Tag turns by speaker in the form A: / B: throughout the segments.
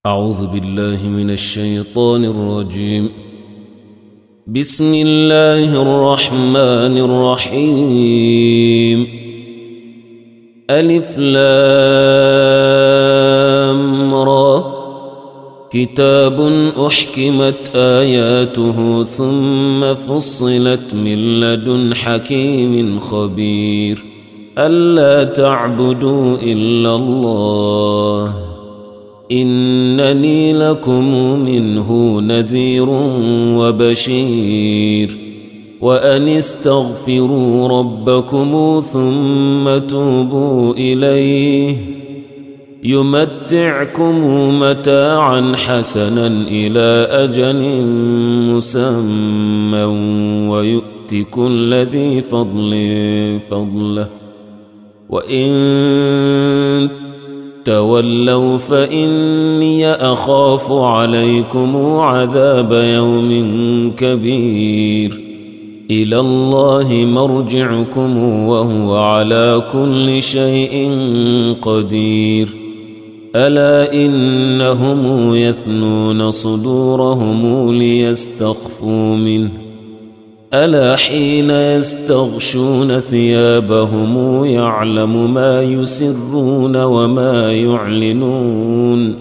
A: أعوذ بالله من الشيطان الرجيم. بسم الله الرحمن الرحيم. ألف لام را. كتاب أحكمت آياته ثم فصلت من لدن حكيم خبير. ألا تعبدوا إلا الله إنني لكم منه نذير وبشير. وأن استغفروا ربكم ثم توبوا إليه يمتعكم متاعا حسنا إلى أجل مسمى ويؤت كل ذي فضل فضله وإن تولوا فإني أخاف عليكم عذاب يوم كبير. إلى الله مرجعكم وهو على كل شيء قدير. ألا إنهم يثنون صدورهم ليستخفوا منه ألا حين يستغشون ثيابهم يعلم ما يسرون وما يعلنون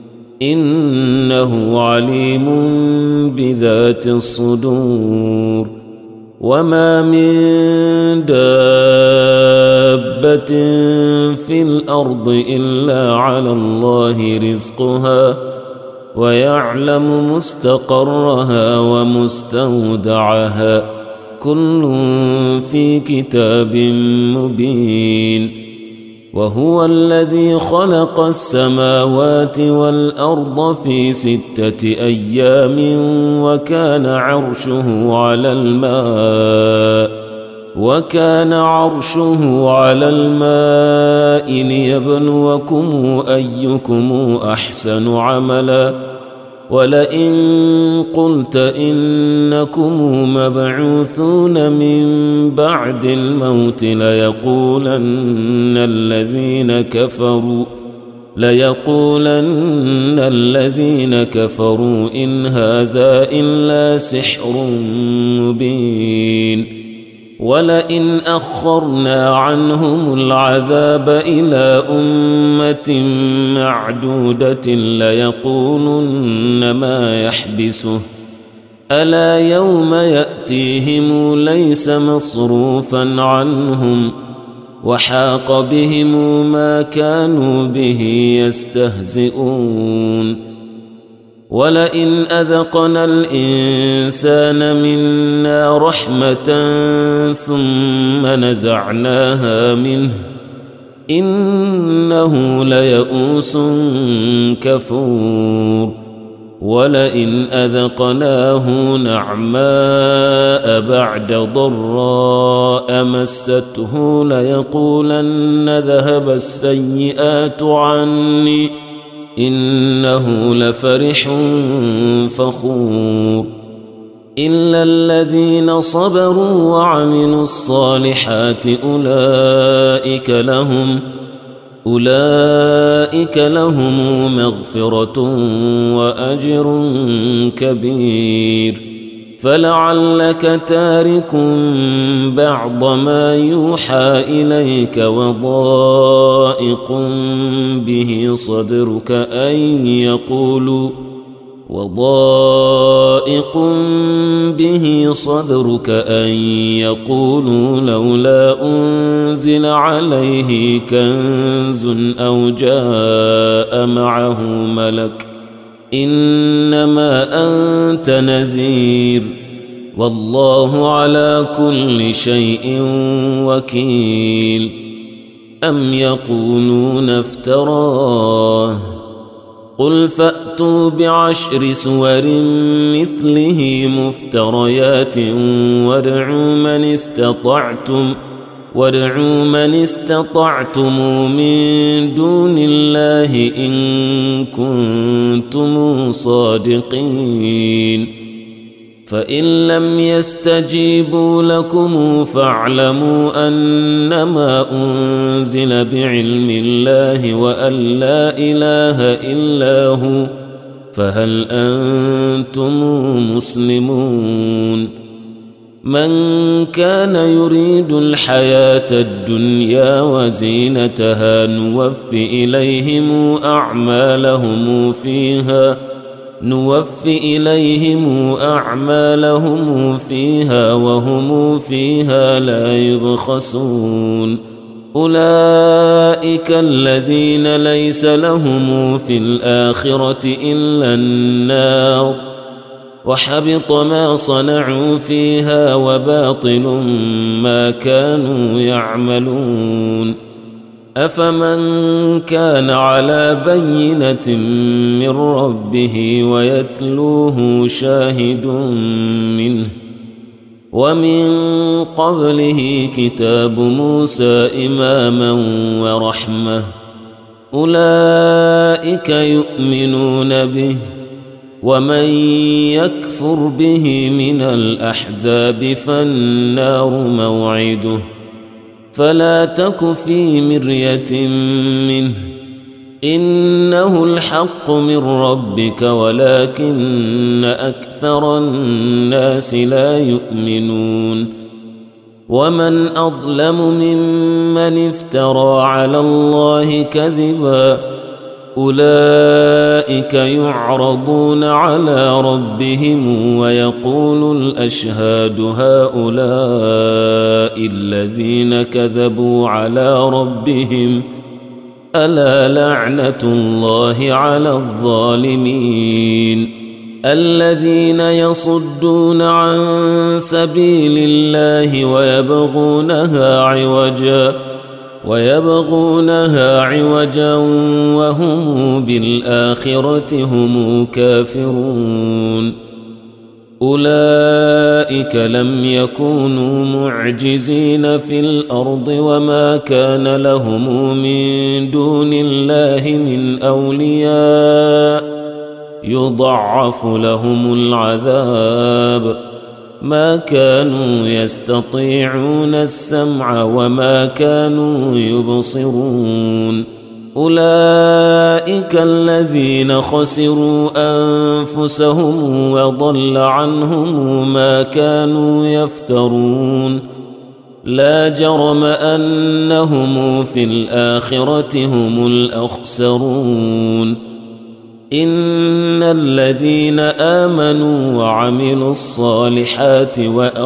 A: إنه عليم بذات الصدور. وما من دابة في الأرض إلا على الله رزقها ويعلم مستقرها ومستودعها كل في كتاب مبين. وهو الذي خلق السماوات والأرض في 6 أيام وكان عرشه على الماء ليبلوكم أيكم أحسن عملا. ولئن قلت إنكم مبعوثون من بعد الموت ليقولن الذين كفروا إن هذا إلا سحر مبين. ولئن أخرنا عنهم العذاب إلى أمة معدودة ليقولن ما يحبسه ألا يوم يأتيهم ليس مصروفا عنهم وحاق بهم ما كانوا به يستهزئون. ولئن أذقنا الإنسان منا رحمة ثم نزعناها منه إنه ليئوس كفور. ولئن أذقناه نعماء بعد ضراء مسته ليقولن ذهب السيئات عني إنه لفرح فخور. إلا الذين صبروا وعملوا الصالحات أولئك لهم مغفرة وأجر كبير. فلعلك تارك بعض ما يوحى إليك وضائق به صدرك أن يقولوا لولا أنزل عليه كنز أو جاء معه ملك إنما أنت نذير والله على كل شيء وكيل. أم يقولون افتراه قل فأتوا ب10 سور مثله مفتريات وادعوا من استطعتم من دون الله إن كنتم صادقين. فإن لم يستجيبوا لكم فاعلموا أنما أنزل بعلم الله وأن لا إله إلا هو فهل أنتم مسلمون من كان يريد الحياة الدنيا وزينتها نوفي إليهم أعمالهم فيها وهم فيها لا يبخسون أولئك الذين ليس لهم في الآخرة إلا النار وحبط ما صنعوا فيها وباطل ما كانوا يعملون أفمن كان على بينة من ربه ويتلوه شاهد منه ومن قبله كتاب موسى إماما ورحمة أولئك يؤمنون به ومن يكفر به من الأحزاب فالنار موعده فلا تك في مرية منه إنه الحق من ربك ولكن أكثر الناس لا يؤمنون ومن أظلم ممن افترى على الله كذبا أولئك يعرضون على ربهم ويقول الأشهاد هؤلاء الذين كذبوا على ربهم ألا لعنة الله على الظالمين الذين يصدون عن سبيل الله ويبغونها عوجا وهم بالآخرة هم كافرون أولئك لم يكونوا معجزين في الأرض وما كان لهم من دون الله من أولياء يضعف لهم العذاب ما كانوا يستطيعون السمع وما كانوا يبصرون أولئك الذين خسروا أنفسهم وضل عنهم ما كانوا يفترون لا جرم أنهم في الآخرة هم الأخسرون إن الذين آمنوا وعملوا الصالحات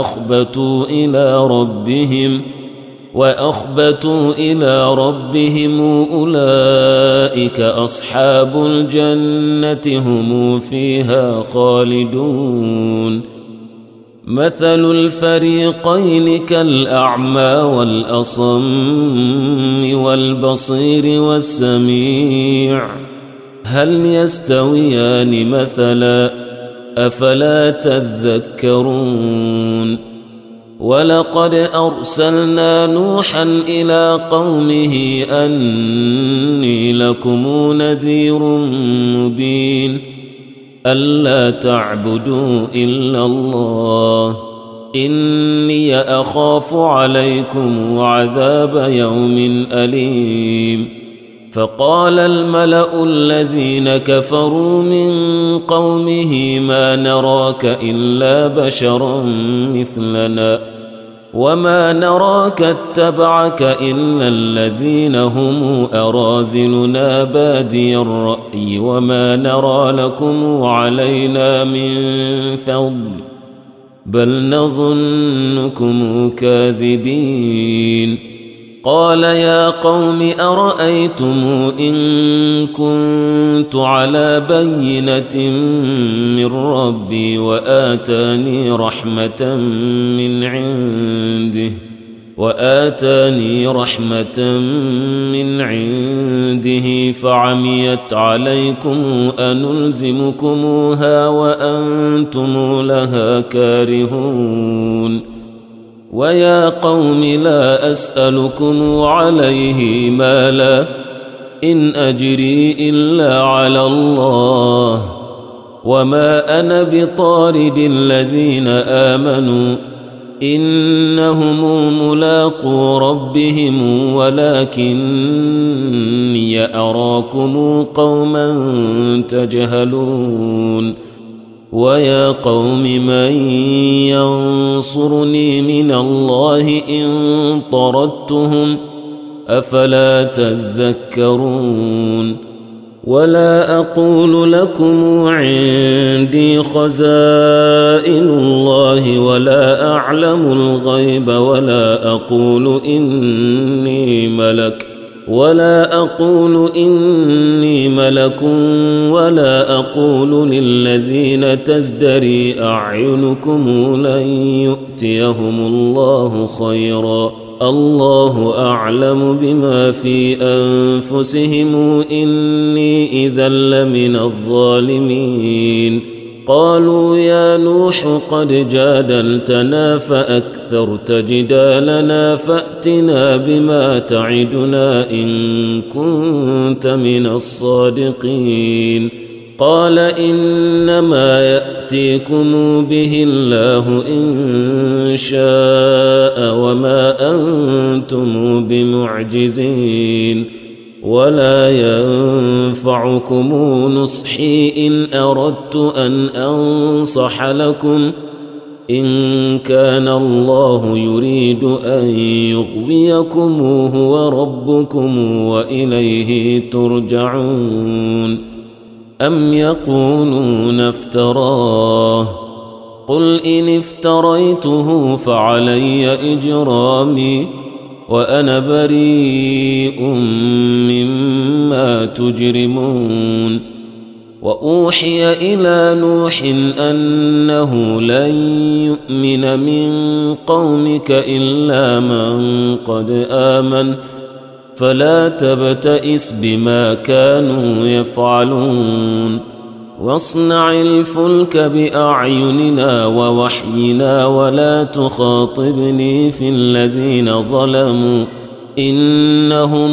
A: وأخبتوا إلى ربهم أولئك أصحاب الجنة هم فيها خالدون مثل الفريقين كالأعمى والأصم والبصير والسميع هل يستويان مثلا أفلا تذكرون ولقد أرسلنا نوحا إلى قومه أني لكم نذير مبين ألا تعبدوا إلا الله إني أخاف عليكم عذاب يوم أليم فقال الملأ الذين كفروا من قومه ما نراك إلا بشرا مثلنا وما نراك اتبعك إلا الذين هم أراذلنا بادي الرأي وما نرى لكم علينا من فضل بل نظنكم كاذبين قال يا قوم أرأيتم إن كنت على بينة من ربي وآتاني رحمة من عنده فعميت عليكم أنلزمكموها وأنتم لها كارهون ويا قوم لا أسألكم عليه مالا إن أجري إلا على الله وما أنا بطارد الذين آمنوا إنهم ملاقو ربهم ولكني أراكم قوما تجهلون ويا قوم من ينصرني من الله إن طردتهم أفلا تذكرون ولا أقول لكم عندي خزائن الله ولا أعلم الغيب ولا أقول إني ملك ولا أقول للذين تزدري أعينكم لن يؤتيهم الله خيرا الله أعلم بما في أنفسهم إني إذا لمن الظالمين قالوا يا نوح قد جادلتنا فأكثرت جدالنا فأتنا بما تعدنا إن كنت من الصادقين قال إنما يأتيكم به الله إن شاء وما أنتم بمعجزين ولا ينفعكم نصحي إن أردت أن أنصح لكم إن كان الله يريد أن يغويكم هو ربكم وإليه ترجعون أم يقولون افتراه قل إن افتريته فعلي إجرامي وأنا بريء مما تجرمون وأوحي إلى نوح أنه لن يؤمن من قومك إلا من قد آمن فلا تبتئس بما كانوا يفعلون واصنع الفلك بأعيننا ووحينا ولا تخاطبني في الذين ظلموا إنهم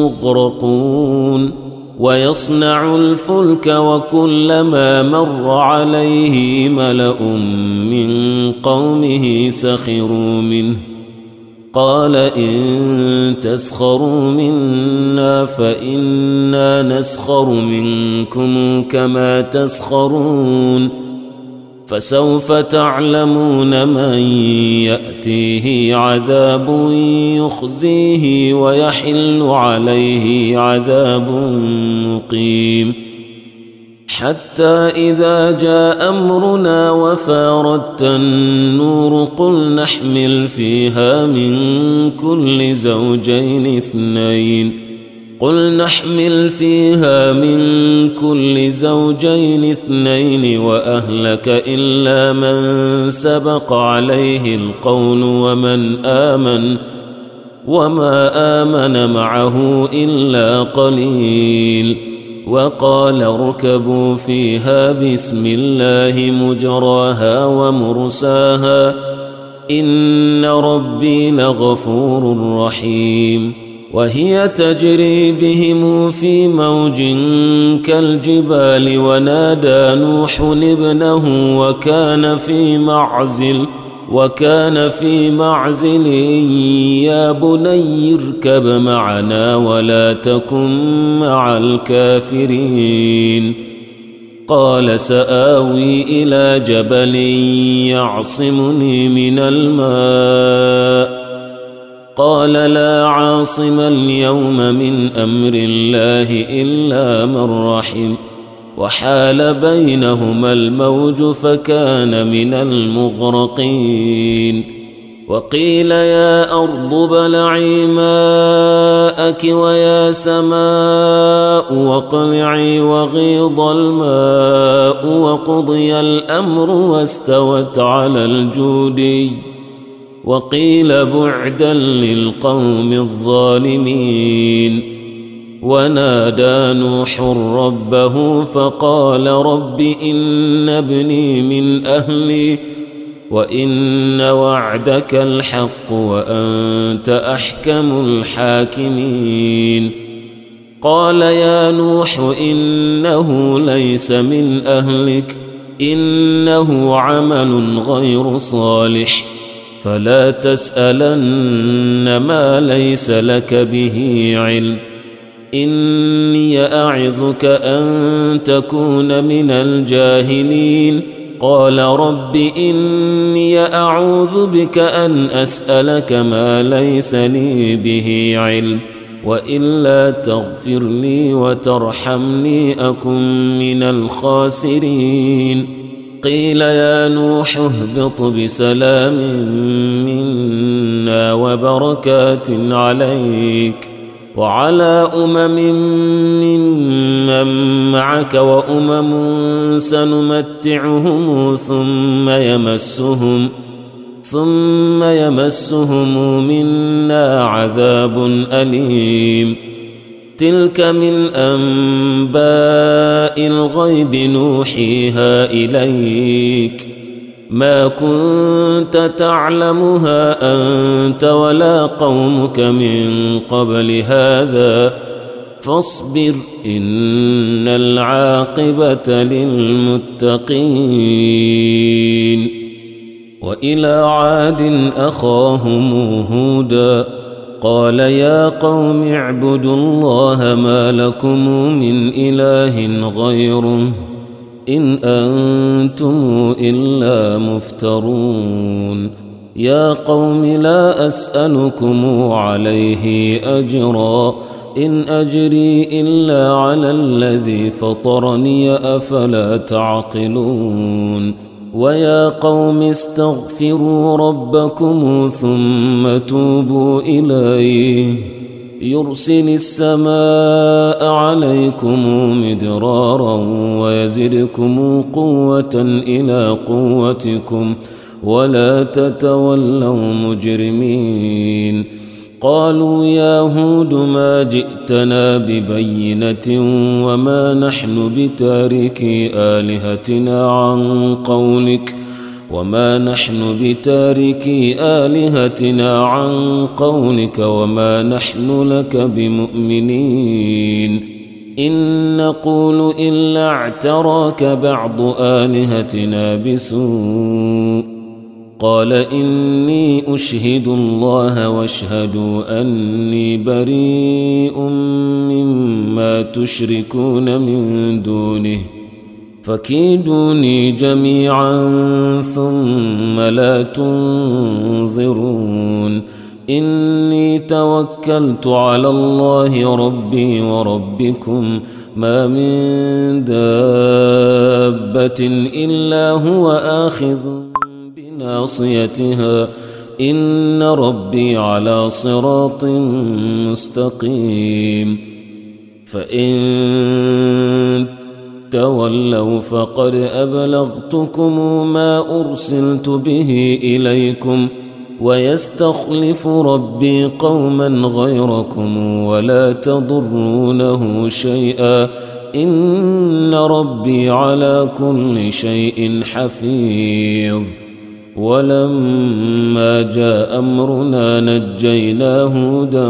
A: مغرقون ويصنع الفلك وكلما مر عليه ملأ من قومه سخروا منه قال إن تسخروا منا فإنا نسخر منكم كما تسخرون فسوف تعلمون من يأتيه عذاب يخزيه ويحل عليه عذاب مقيم حتى إذا جاء أمرنا وفارت النور قل نحمل فيها من كل زوجين اثنين وأهلك إلا من سبق عليه القول وما آمن معه إلا قليل وقال اركبوا فيها بسم الله مجراها ومرساها إن ربي لغفور رحيم وهي تجري بهم في موج كالجبال ونادى نوح ابنه وكان في معزل يا بني اركب معنا ولا تكن مع الكافرين قال سآوي إلى جبل يعصمني من الماء قال لا عاصم اليوم من أمر الله إلا من رحم وحال بينهما الموج فكان من المغرقين وقيل يا أرض ابلعي ماءك ويا سماء واقلعي وغيض الماء وقضي الأمر واستوت على الجودي وقيل بعدا للقوم الظالمين ونادى نوح ربه فقال رب إن ابني من أهلي وإن وعدك الحق وأنت أحكم الحاكمين قال يا نوح إنه ليس من أهلك إنه عمل غير صالح فلا تسألن ما ليس لك به علم إني أعظك أن تكون من الجاهلين قال رب إني أعوذ بك أن أسألك ما ليس لي به علم وإلا تغفر لي وترحمني أكن من الخاسرين قيل يا نوح اهبط بسلام منا وبركات عليك وعلى ممن معك وأمم سنمتعهم ثم يمسهم منا عذاب أليم تلك من أنباء الغيب نوحيها إليك ما كنت تعلمها أنت ولا قومك من قبل هذا فاصبر إن العاقبة للمتقين وإلى عاد أخاهم هودا قال يا قوم اعبدوا الله ما لكم من إله غيره إن أنتم إلا مفترون يا قوم لا أسألكم عليه أجرا إن أجري إلا على الذي فطرني أفلا تعقلون ويا قوم استغفروا ربكم ثم توبوا إليه يرسل السماء عليكم مدرارا ويزدكم قوة إلى قوتكم ولا تتولوا مجرمين قالوا يا هود ما جئتنا ببينة وما نحن بتاركي آلهتنا عن قولك وما نحن لك بمؤمنين إن نقول إلا اعتراك بعض آلهتنا بسوء قال إني أشهد الله واشهدوا أني بريء مما تشركون من دونه فكيدوني جميعا ثم لا تنظرون إني توكلت على الله ربي وربكم ما من دابة إلا هو آخذ بناصيتها إن ربي على صراط مستقيم فإن تولوا فقد أبلغتكم ما أرسلت به إليكم ويستخلف ربي قوما غيركم ولا تضرونه شيئا إن ربي على كل شيء حفيظ ولما جاء أمرنا نجينا هودا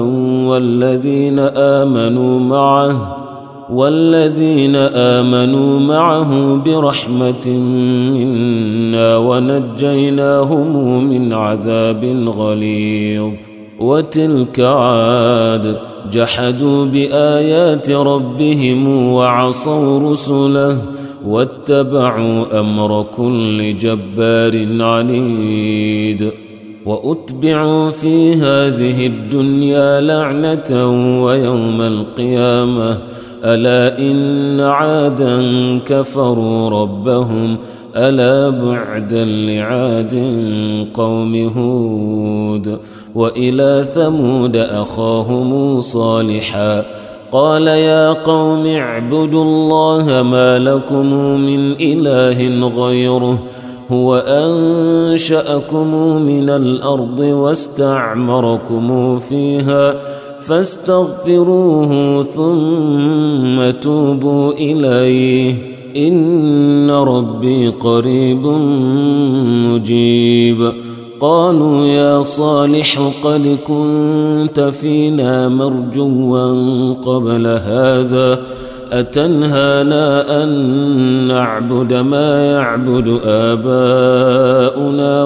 A: والذين آمنوا معه برحمة منا ونجيناهم من عذاب غليظ وتلك عاد جحدوا بآيات ربهم وعصوا رسله واتبعوا أمر كل جبار عنيد وأتبعوا في هذه الدنيا لعنة ويوم القيامة ألا إن عادا كفروا ربهم ألا بعدا لعاد قوم هود وإلى ثمود أخاهم صالحا قال يا قوم اعبدوا الله ما لكم من إله غيره هو أنشأكم من الأرض واستعمركم فيها فاستغفروه ثم توبوا إليه إن ربي قريب مجيب قالوا يا صالح قد كنت فينا مرجوا قبل هذا أتنهانا أن نعبد ما يعبد آباؤنا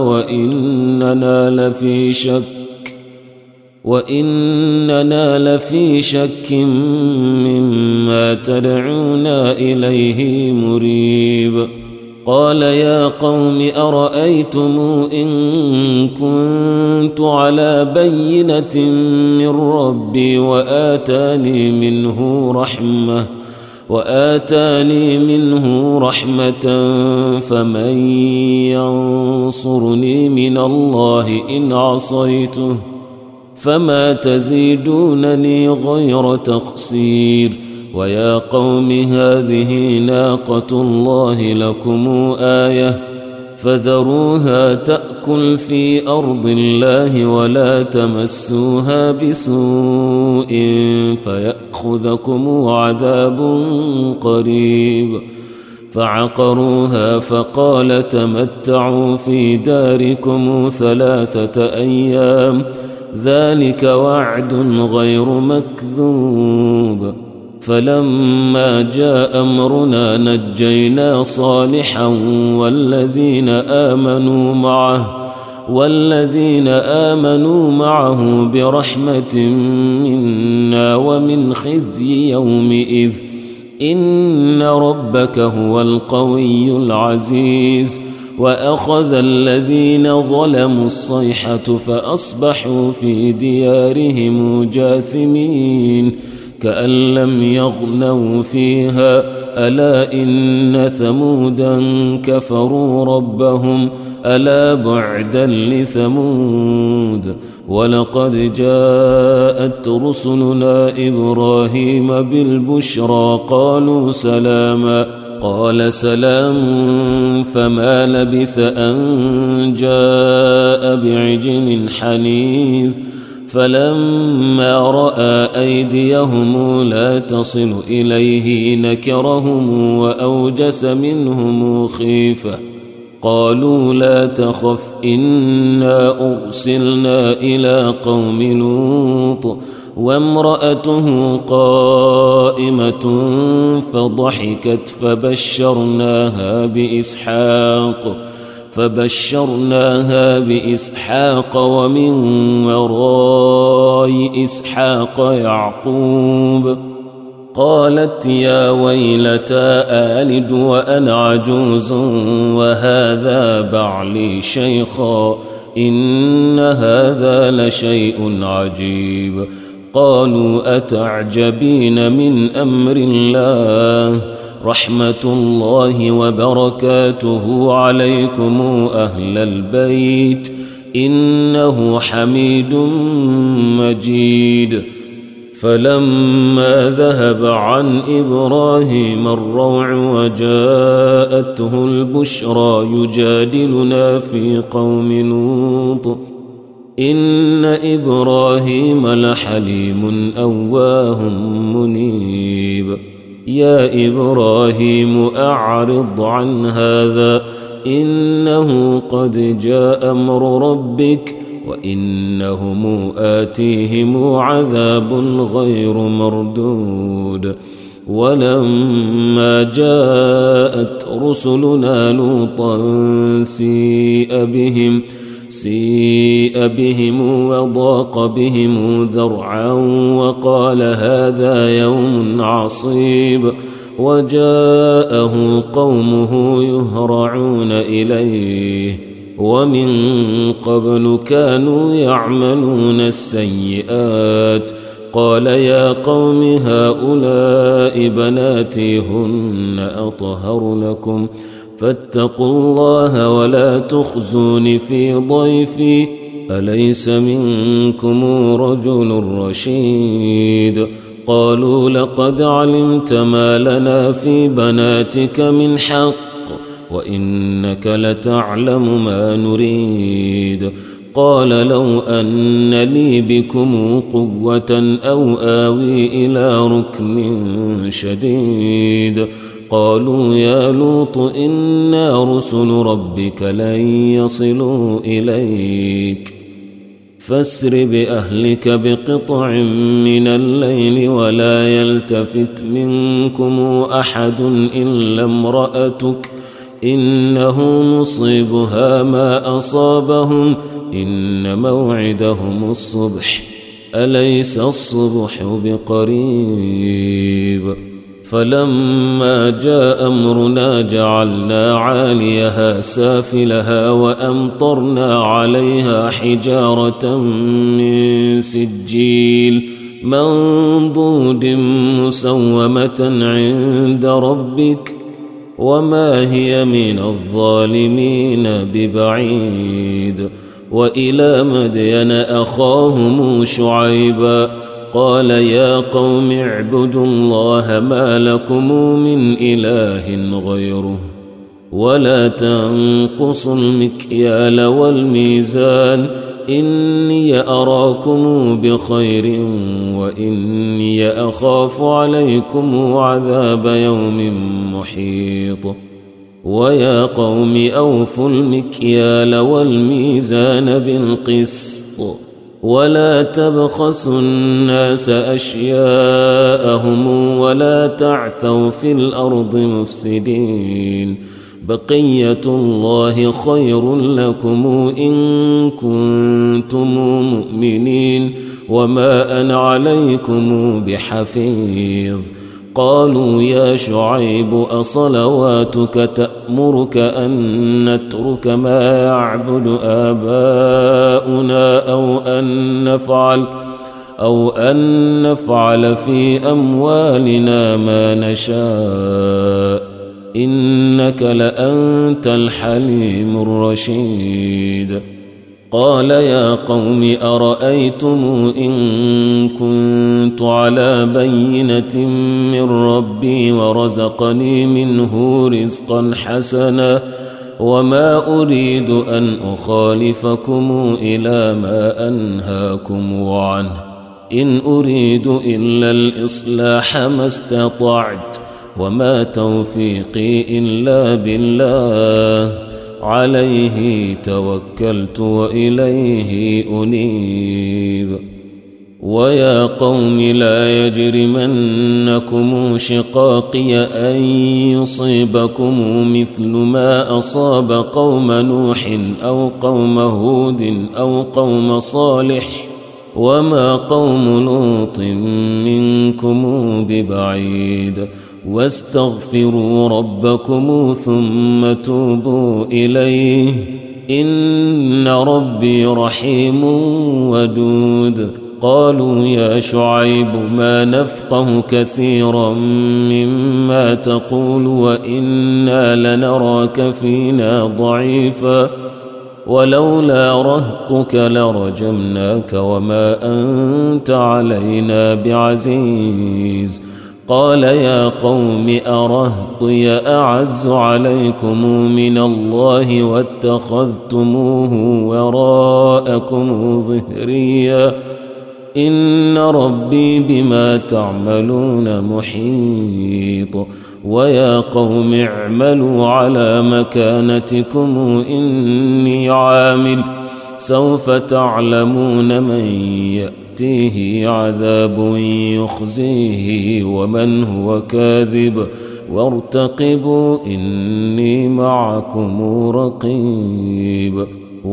A: وإننا لفي شك مما تدعونا إليه مريب. قال يا قوم أرأيتم إن كنت على بينة من ربي وآتاني منه رحمة فمن ينصرني من الله إن عصيته فما تزيدونني غير تخسير. ويا قوم هذه ناقة الله لكم آية فذروها تأكل في أرض الله ولا تمسوها بسوء فيأخذكم عذاب قريب. فعقروها فقال تمتعوا في داركم 3 أيام ذلك وعد غير مكذوب. فلما جاء أمرنا نجينا صالحا والذين آمنوا معه برحمة منا ومن خزي يومئذ إن ربك هو القوي العزيز. وأخذ الذين ظلموا الصيحة فأصبحوا في ديارهم جاثمين كأن لم يغنوا فيها ألا إن ثمودا كفروا ربهم ألا بعدا لثمود. ولقد جاءت رسلنا إبراهيم بالبشرى قالوا سلاما قال سلام فما لبث أن جاء بعجل حنيذ. فلما رأى أيديهم لا تصل إليه نكرهم وأوجس منهم خيفة قالوا لا تخف إنا أرسلنا إلى قوم لوط وامرأته قائمة فضحكت فبشرناها بإسحاق ومن وراء إسحاق يعقوب. قالت يا ويلتى آلد وأنا عجوز وهذا بعلي شيخا إن هذا لشيء عجيب. قالوا أتعجبين من أمر الله رحمة الله وبركاته عليكم أهل البيت إنه حميد مجيد. فلما ذهب عن إبراهيم الروع وجاءته البشرى يجادلنا في قوم لوط إن إبراهيم لحليم أواه منيب. يا إبراهيم أعرض عن هذا إنه قد جاء أمر ربك وإنهم آتيهم عذاب غير مردود. ولما جاءت رسلنا لوطا سيء بهم وضاق بهم ذرعا وقال هذا يوم عصيب. وجاءه قومه يهرعون إليه ومن قبل كانوا يعملون السيئات. قال يا قوم هؤلاء بناتي هن أطهر لكم فاتقوا الله ولا تخزون في ضيفي أليس منكم رجل رشيد. قالوا لقد علمت ما لنا في بناتك من حق وإنك لتعلم ما نريد. قال لو أن لي بكم قوة أو آوي إلى ركن شديد. قالوا يا لوط إنا رسل ربك لن يصلوا إليك فاسر بأهلك بقطع من الليل ولا يلتفت منكم أحد إلا امرأتك إنه مصيبها ما أصابهم إن موعدهم الصبح أليس الصبح بقريب فلما جاء أمرنا جعلنا عاليها سافلها وأمطرنا عليها حجارة من سجيل منضود مسومة عند ربك وما هي من الظالمين ببعيد وإلى مدين أخاهم شعيبا قال يا قوم اعبدوا الله ما لكم من إله غيره ولا تنقصوا المكيال والميزان إني أراكم بخير وإني أخاف عليكم عذاب يوم محيط ويا قوم أوفوا المكيال والميزان بالقسط ولا تبخسوا الناس أشياءهم ولا تعثوا في الأرض مفسدين بقية الله خير لكم إن كنتم مؤمنين وما أنا عليكم بحفيظ قالوا يا شعيب أصلواتك تأمرك أن نترك ما يعبد آباؤنا أو أن نفعل في أموالنا ما نشاء إنك لأنت الحليم الرشيد قال يا قوم أرأيتم إن كنت على بينة من ربي ورزقني منه رزقا حسنا وما أريد أن أخالفكم إلى ما أنهاكم عنه إن أريد إلا الإصلاح ما استطعت وما توفيقي إلا بالله عليه توكلت وإليه أنيب ويا قوم لا يجرمنكم شقاقي أن يصيبكم مثل ما أصاب قوم نوح أو قوم هود أو قوم صالح وما قوم لوط منكم ببعيد واستغفروا ربكم ثم توبوا إليه إن ربي رحيم ودود قالوا يا شعيب ما نفقه كثيرا مما تقول وإنا لنراك فينا ضعيفا ولولا رهطك لرجمناك وما أنت علينا بعزيز قال يا قوم أرهطي أعز عليكم من الله واتخذتموه وراءكم ظهريا إن ربي بما تعملون محيط ويا قوم اعملوا على مكانتكم إني عامل سوف تعلمون من يأتيه عذاب يخزيه ومن هو كاذب وارتقبوا إني معكم رقيب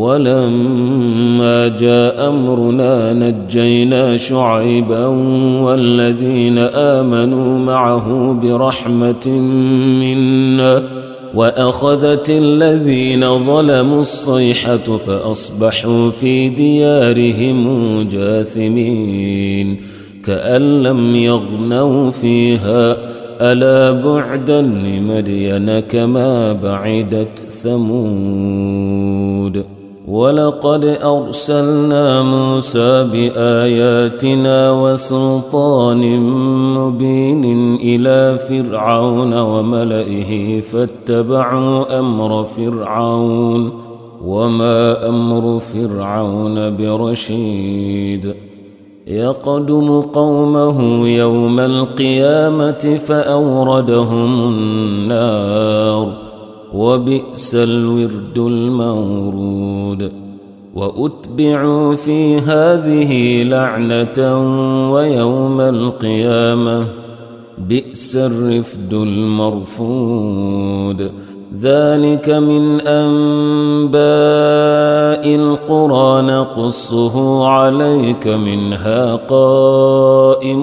A: ولما جاء أمرنا نجينا شعيبا والذين آمنوا معه برحمة منا وأخذت الذين ظلموا الصيحة فأصبحوا في ديارهم جاثمين كأن لم يغنوا فيها ألا بعدا لمدين كما بعدت ثمود ولقد أرسلنا موسى بآياتنا وسلطان مبين إلى فرعون وملئه فاتبعوا أمر فرعون وما أمر فرعون برشيد يقدم قومه يوم القيامة فأوردهم النار وبئس الورد المورود وأتبعوا في هذه لعنة ويوم القيامة بئس الرفد المرفود ذلك من أنباء القرى نقصه عليك منها قائم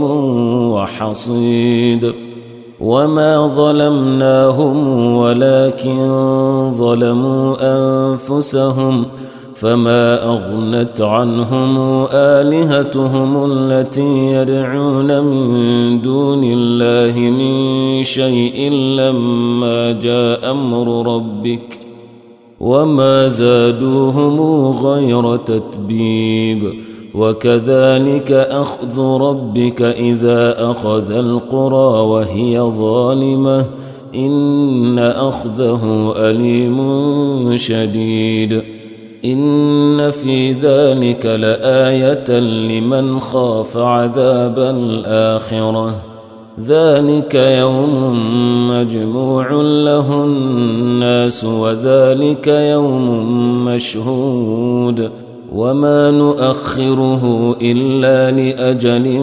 A: وحصيد وما ظلمناهم ولكن ظلموا أنفسهم فما أغنت عنهم آلهتهم التي يدعون من دون الله من شيء لما جاء أمر ربك وما زادوهم غير تتبيب وكذلك أخذ ربك إذا أخذ القرى وهي ظالمة إن أخذه أليم شديد إن في ذلك لآية لمن خاف عذاب الآخرة ذلك يوم مجموع له الناس وذلك يوم مشهود وما نؤخره إلا لأجل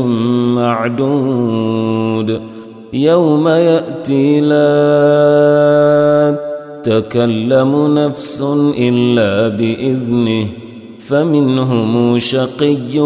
A: معدود يوم يأتي لا تكلم نفس إلا بإذنه فمنهم شقي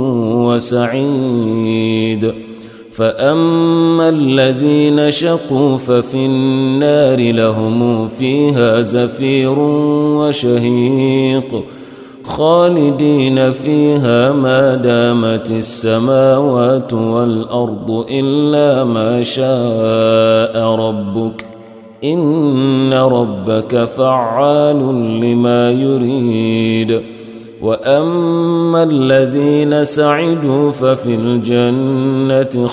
A: وسعيد فأما الذين شقوا ففي النار لهم فيها زفير وشهيق خالدين فيها ما دامت السماوات والأرض إلا ما شاء ربك إن ربك فعال لما يريد وأما الذين سعدوا ففي الجنة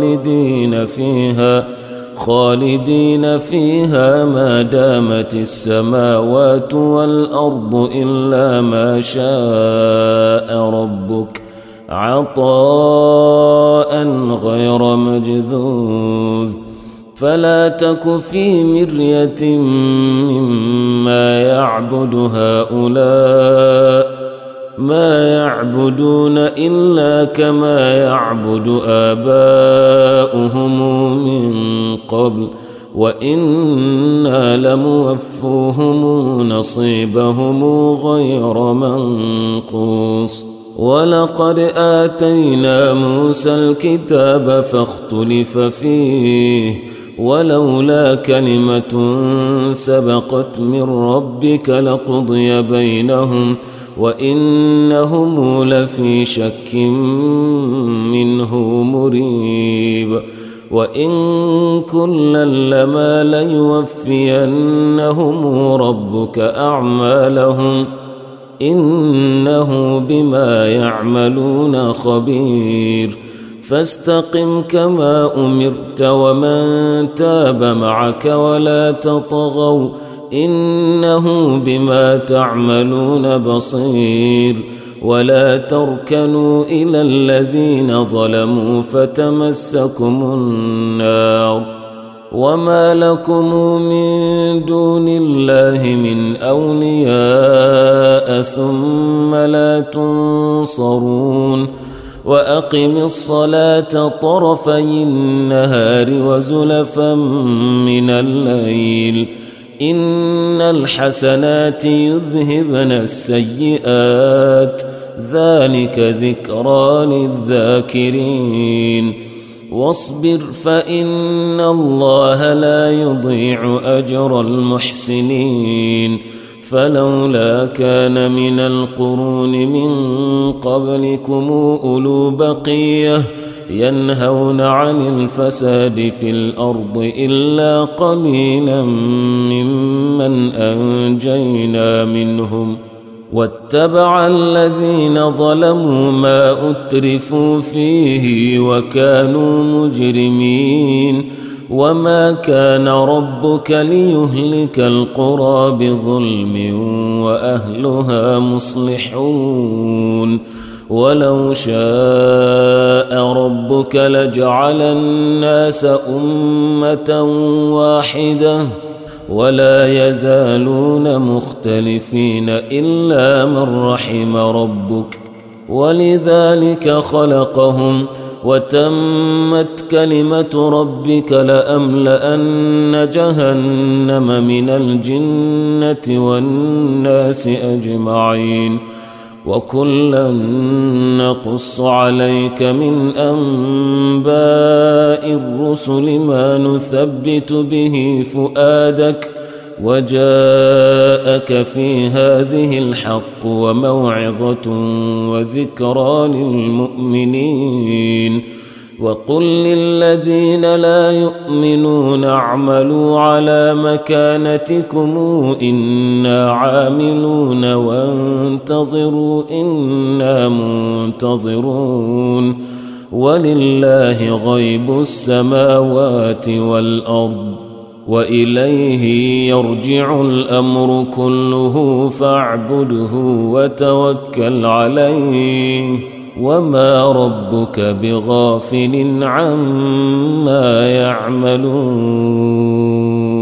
A: خالدين فيها ما دامت السماوات والأرض إلا ما شاء ربك عطاء غير مجذوذ فلا تك في مرية مما يعبد هؤلاء ما يعبدون إلا كما يعبد آباؤهم من قبل وإنا لموفوهم نصيبهم غير منقوص ولقد آتينا موسى الكتاب فاختلف فيه ولولا كلمة سبقت من ربك لقضي بينهم وإنهم لفي شك منه مريب وإن كلا لما ليوفينهم ربك أعمالهم إنه بما يعملون خبير فاستقم كما أمرت ومن تاب معك ولا تطغوا إنه بما تعملون بصير ولا تركنوا إلى الذين ظلموا فتمسكم النار وما لكم من دون الله من أولياء ثم لا تنصرون وأقم الصلاة طرفي النهار وزلفا من الليل إن الحسنات يذهبن السيئات ذلك ذكرى للذاكرين واصبر فإن الله لا يضيع أجر المحسنين فلولا كان من القرون من قبلكم أولو بقية ينهون عن الفساد في الأرض إلا قليلا ممن أنجينا منهم واتبع الذين ظلموا ما أترفوا فيه وكانوا مجرمين وما كان ربك ليهلك القرى بظلم وأهلها مصلحون ولو شاء ربك لجعل الناس أمة واحدة ولا يزالون مختلفين إلا من رحم ربك ولذلك خلقهم وتمت كلمة ربك لأملأن جهنم من الجنة والناس أجمعين وكلا نقص عليك من أنباء الرسل ما نثبت به فؤادك وجاءك في هذه الحق وموعظة وذكرى للمؤمنين وقل للذين لا يؤمنون اعملوا على مكانتكم إنا عاملون وانتظروا إنا منتظرون ولله غيب السماوات والأرض وإليه يرجع الأمر كله فاعبده وتوكل عليه وما ربك بغافل عما يعملون.